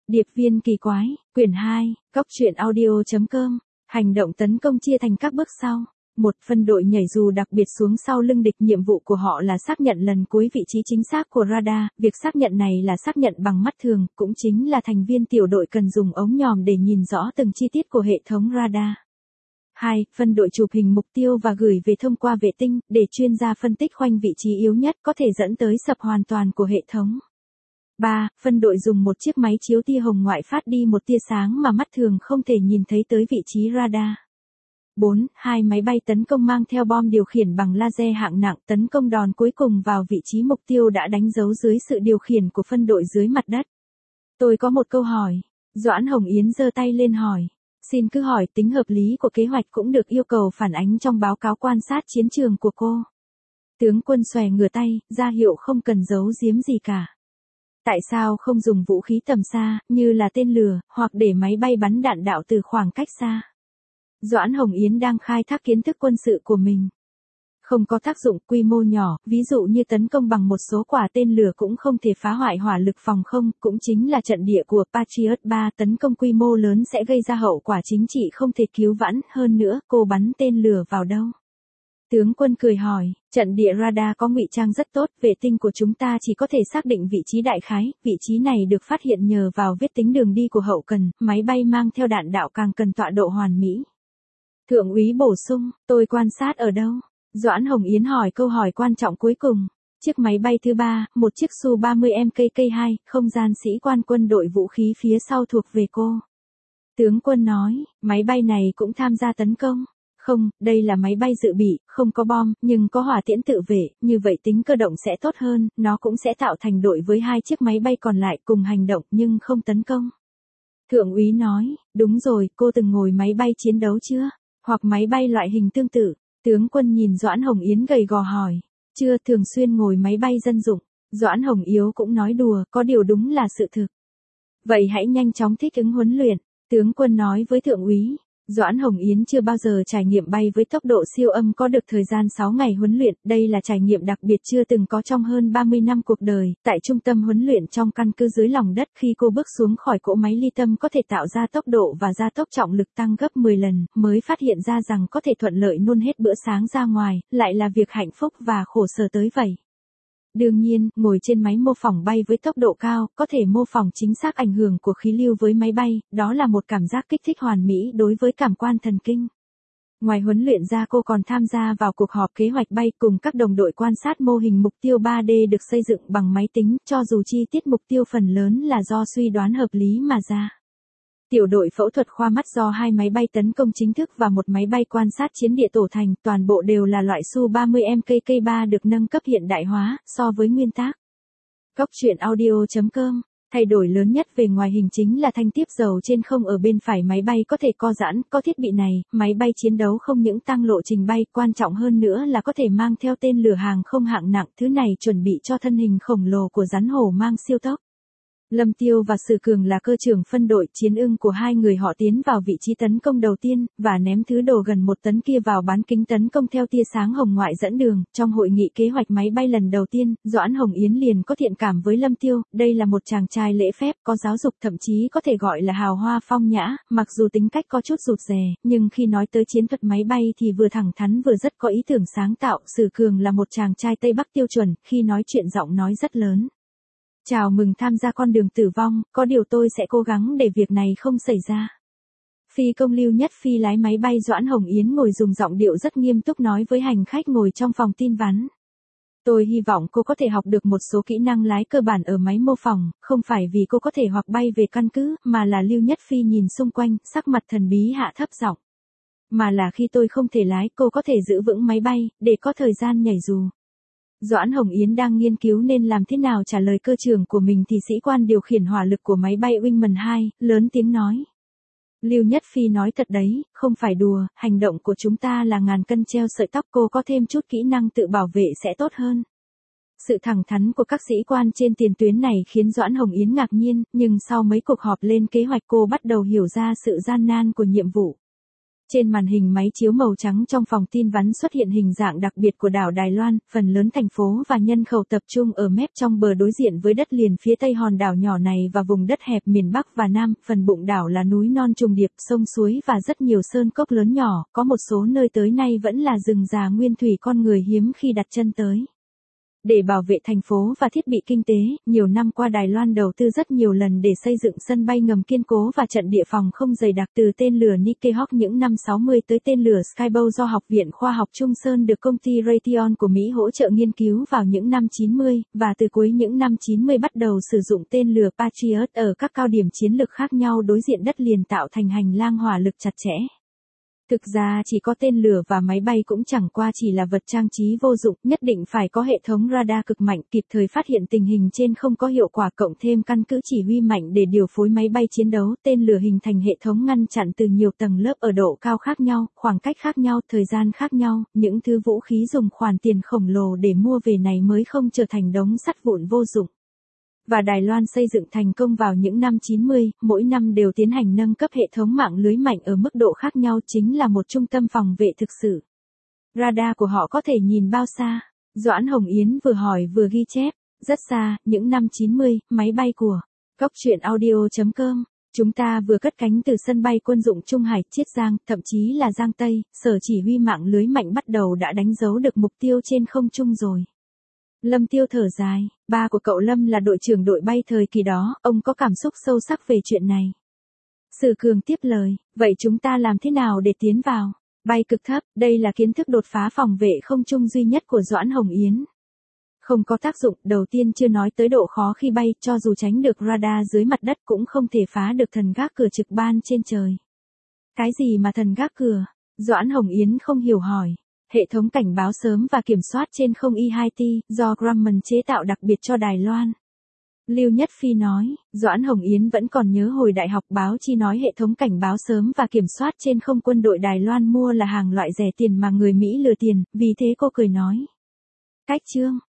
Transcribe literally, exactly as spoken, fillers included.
Điệp viên kỳ quái, quyển hai, Cóc truyện audio.com, hành động tấn công chia thành các bước sau. Một, phân đội nhảy dù đặc biệt xuống sau lưng địch, nhiệm vụ của họ là xác nhận lần cuối vị trí chính xác của radar, việc xác nhận này là xác nhận bằng mắt thường, cũng chính là thành viên tiểu đội cần dùng ống nhòm để nhìn rõ từng chi tiết của hệ thống radar. Hai, phân đội chụp hình mục tiêu và gửi về thông qua vệ tinh, để chuyên gia phân tích khoanh vị trí yếu nhất có thể dẫn tới sập hoàn toàn của hệ thống. ba. Phân đội dùng một chiếc máy chiếu tia hồng ngoại phát đi một tia sáng mà mắt thường không thể nhìn thấy tới vị trí radar. bốn. Hai máy bay tấn công mang theo bom điều khiển bằng laser hạng nặng tấn công đòn cuối cùng vào vị trí mục tiêu đã đánh dấu dưới sự điều khiển của phân đội dưới mặt đất. Tôi có một câu hỏi. Doãn Hồng Yến giơ tay lên hỏi. Xin cứ hỏi, tính hợp lý của kế hoạch cũng được yêu cầu phản ánh trong báo cáo quan sát chiến trường của cô. Tướng quân xòe ngửa tay, ra hiệu không cần giấu giếm gì cả. Tại sao không dùng vũ khí tầm xa, như là tên lửa, hoặc để máy bay bắn đạn đạo từ khoảng cách xa? Doãn Hồng Yến đang khai thác kiến thức quân sự của mình. Không có tác dụng quy mô nhỏ, ví dụ như tấn công bằng một số quả tên lửa cũng không thể phá hoại hỏa lực phòng không, cũng chính là trận địa của Patriot ba. Tấn công quy mô lớn sẽ gây ra hậu quả chính trị không thể cứu vãn, hơn nữa, cô bắn tên lửa vào đâu? Tướng quân cười hỏi, trận địa radar có ngụy trang rất tốt, vệ tinh của chúng ta chỉ có thể xác định vị trí đại khái, vị trí này được phát hiện nhờ vào vết tính đường đi của hậu cần, máy bay mang theo đạn đạo càng cần tọa độ hoàn mỹ. Thượng úy bổ sung, tôi quan sát ở đâu? Doãn Hồng Yến hỏi câu hỏi quan trọng cuối cùng. Chiếc máy bay thứ ba, một chiếc Su ba mươi M K K hai, không gian sĩ quan quân đội vũ khí phía sau thuộc về cô. Tướng quân nói, máy bay này cũng tham gia tấn công. Không, đây là máy bay dự bị, không có bom, nhưng có hỏa tiễn tự vệ, như vậy tính cơ động sẽ tốt hơn, nó cũng sẽ tạo thành đội với hai chiếc máy bay còn lại cùng hành động nhưng không tấn công. Thượng úy nói, đúng rồi, cô từng ngồi máy bay chiến đấu chưa? Hoặc máy bay loại hình tương tự? Tướng quân nhìn Doãn Hồng Yến gầy gò hỏi. Chưa, thường xuyên ngồi máy bay dân dụng. Doãn Hồng Yếu cũng nói đùa, có điều đúng là sự thực. Vậy hãy nhanh chóng thích ứng huấn luyện. Tướng quân nói với thượng úy. Doãn Hồng Yến chưa bao giờ trải nghiệm bay với tốc độ siêu âm, có được thời gian sáu ngày huấn luyện, đây là trải nghiệm đặc biệt chưa từng có trong hơn ba mươi năm cuộc đời. Tại trung tâm huấn luyện trong căn cứ dưới lòng đất, khi cô bước xuống khỏi cỗ máy ly tâm có thể tạo ra tốc độ và gia tốc trọng lực tăng gấp mười lần, mới phát hiện ra rằng có thể thuận lợi nôn hết bữa sáng ra ngoài, lại là việc hạnh phúc và khổ sở tới vậy. Đương nhiên, ngồi trên máy mô phỏng bay với tốc độ cao, có thể mô phỏng chính xác ảnh hưởng của khí lưu với máy bay, đó là một cảm giác kích thích hoàn mỹ đối với cảm quan thần kinh. Ngoài huấn luyện ra, cô còn tham gia vào cuộc họp kế hoạch bay cùng các đồng đội quan sát mô hình mục tiêu ba D được xây dựng bằng máy tính, cho dù chi tiết mục tiêu phần lớn là do suy đoán hợp lý mà ra. Tiểu đội phẫu thuật khoa mắt do hai máy bay tấn công chính thức và một máy bay quan sát chiến địa tổ thành, toàn bộ đều là loại Su ba mươi M K K ba được nâng cấp hiện đại hóa, so với nguyên tác. Cóc truyện audio.com, thay đổi lớn nhất về ngoài hình chính là thanh tiếp dầu trên không ở bên phải máy bay có thể co giãn, có thiết bị này, máy bay chiến đấu không những tăng lộ trình bay, quan trọng hơn nữa là có thể mang theo tên lửa hàng không hạng nặng, thứ này chuẩn bị cho thân hình khổng lồ của rắn hổ mang siêu tốc. Lâm Tiêu và Sử Cường là cơ trưởng phân đội, chiến ưng của hai người họ tiến vào vị trí tấn công đầu tiên, và ném thứ đồ gần một tấn kia vào bán kính tấn công theo tia sáng hồng ngoại dẫn đường. Trong hội nghị kế hoạch máy bay lần đầu tiên, Doãn Hồng Yến liền có thiện cảm với Lâm Tiêu, đây là một chàng trai lễ phép, có giáo dục, thậm chí có thể gọi là hào hoa phong nhã, mặc dù tính cách có chút rụt rè, nhưng khi nói tới chiến thuật máy bay thì vừa thẳng thắn vừa rất có ý tưởng sáng tạo. Sử Cường là một chàng trai Tây Bắc tiêu chuẩn, khi nói chuyện giọng nói rất lớn. Chào mừng tham gia con đường tử vong, có điều tôi sẽ cố gắng để việc này không xảy ra. Phi công Lưu Nhất Phi lái máy bay Doãn Hồng Yến ngồi dùng giọng điệu rất nghiêm túc nói với hành khách ngồi trong phòng tin vắn. Tôi hy vọng cô có thể học được một số kỹ năng lái cơ bản ở máy mô phỏng, không phải vì cô có thể hoặc bay về căn cứ, mà là Lưu Nhất Phi nhìn xung quanh, sắc mặt thần bí hạ thấp giọng. Mà là khi tôi không thể lái, cô có thể giữ vững máy bay, để có thời gian nhảy dù. Doãn Hồng Yến đang nghiên cứu nên làm thế nào trả lời cơ trưởng của mình thì sĩ quan điều khiển hỏa lực của máy bay Wingman hai, lớn tiếng nói. Lưu Nhất Phi nói thật đấy, không phải đùa, hành động của chúng ta là ngàn cân treo sợi tóc, cô có thêm chút kỹ năng tự bảo vệ sẽ tốt hơn. Sự thẳng thắn của các sĩ quan trên tiền tuyến này khiến Doãn Hồng Yến ngạc nhiên, nhưng sau mấy cuộc họp lên kế hoạch cô bắt đầu hiểu ra sự gian nan của nhiệm vụ. Trên màn hình máy chiếu màu trắng trong phòng tin vắn xuất hiện hình dạng đặc biệt của đảo Đài Loan, phần lớn thành phố và nhân khẩu tập trung ở mép trong bờ đối diện với đất liền phía tây hòn đảo nhỏ này và vùng đất hẹp miền Bắc và Nam, phần bụng đảo là núi non trùng điệp, sông suối và rất nhiều sơn cốc lớn nhỏ, có một số nơi tới nay vẫn là rừng già nguyên thủy con người hiếm khi đặt chân tới. Để bảo vệ thành phố và thiết bị kinh tế, nhiều năm qua Đài Loan đầu tư rất nhiều lần để xây dựng sân bay ngầm kiên cố và trận địa phòng không dày đặc, từ tên lửa Nikkei Hawk những năm sáu mươi tới tên lửa Skybow do Học viện Khoa học Trung Sơn được công ty Raytheon của Mỹ hỗ trợ nghiên cứu vào những năm chín mươi, và từ cuối những năm chín mươi bắt đầu sử dụng tên lửa Patriot ở các cao điểm chiến lược khác nhau đối diện đất liền tạo thành hành lang hỏa lực chặt chẽ. Thực ra chỉ có tên lửa và máy bay cũng chẳng qua chỉ là vật trang trí vô dụng, nhất định phải có hệ thống radar cực mạnh kịp thời phát hiện tình hình trên không có hiệu quả, cộng thêm căn cứ chỉ huy mạnh để điều phối máy bay chiến đấu. Tên lửa hình thành hệ thống ngăn chặn từ nhiều tầng lớp ở độ cao khác nhau, khoảng cách khác nhau, thời gian khác nhau, những thứ vũ khí dùng khoản tiền khổng lồ để mua về này mới không trở thành đống sắt vụn vô dụng. Và Đài Loan xây dựng thành công vào những năm chín mươi, mỗi năm đều tiến hành nâng cấp hệ thống mạng lưới mạnh ở mức độ khác nhau, chính là một trung tâm phòng vệ thực sự. Radar của họ có thể nhìn bao xa? Doãn Hồng Yến vừa hỏi vừa ghi chép, rất xa, những năm chín mươi, máy bay của Cóc Truyện Audio chấm com. Chúng ta vừa cất cánh từ sân bay quân dụng Trung Hải, Chiết Giang, thậm chí là Giang Tây, sở chỉ huy mạng lưới mạnh bắt đầu đã đánh dấu được mục tiêu trên không trung rồi. Lâm Tiêu thở dài, ba của cậu Lâm là đội trưởng đội bay thời kỳ đó, ông có cảm xúc sâu sắc về chuyện này. Sử Cường tiếp lời, vậy chúng ta làm thế nào để tiến vào? Bay cực thấp, đây là kiến thức đột phá phòng vệ không trung duy nhất của Doãn Hồng Yến. Không có tác dụng, đầu tiên chưa nói tới độ khó khi bay, cho dù tránh được radar dưới mặt đất cũng không thể phá được thần gác cửa trực ban trên trời. Cái gì mà thần gác cửa? Doãn Hồng Yến không hiểu hỏi. Hệ thống cảnh báo sớm và kiểm soát trên không E hai T, do Grumman chế tạo đặc biệt cho Đài Loan. Lưu Nhất Phi nói, Doãn Hồng Yến vẫn còn nhớ hồi đại học báo chi nói hệ thống cảnh báo sớm và kiểm soát trên không quân đội Đài Loan mua là hàng loại rẻ tiền mà người Mỹ lừa tiền, vì thế cô cười nói. Cách chương,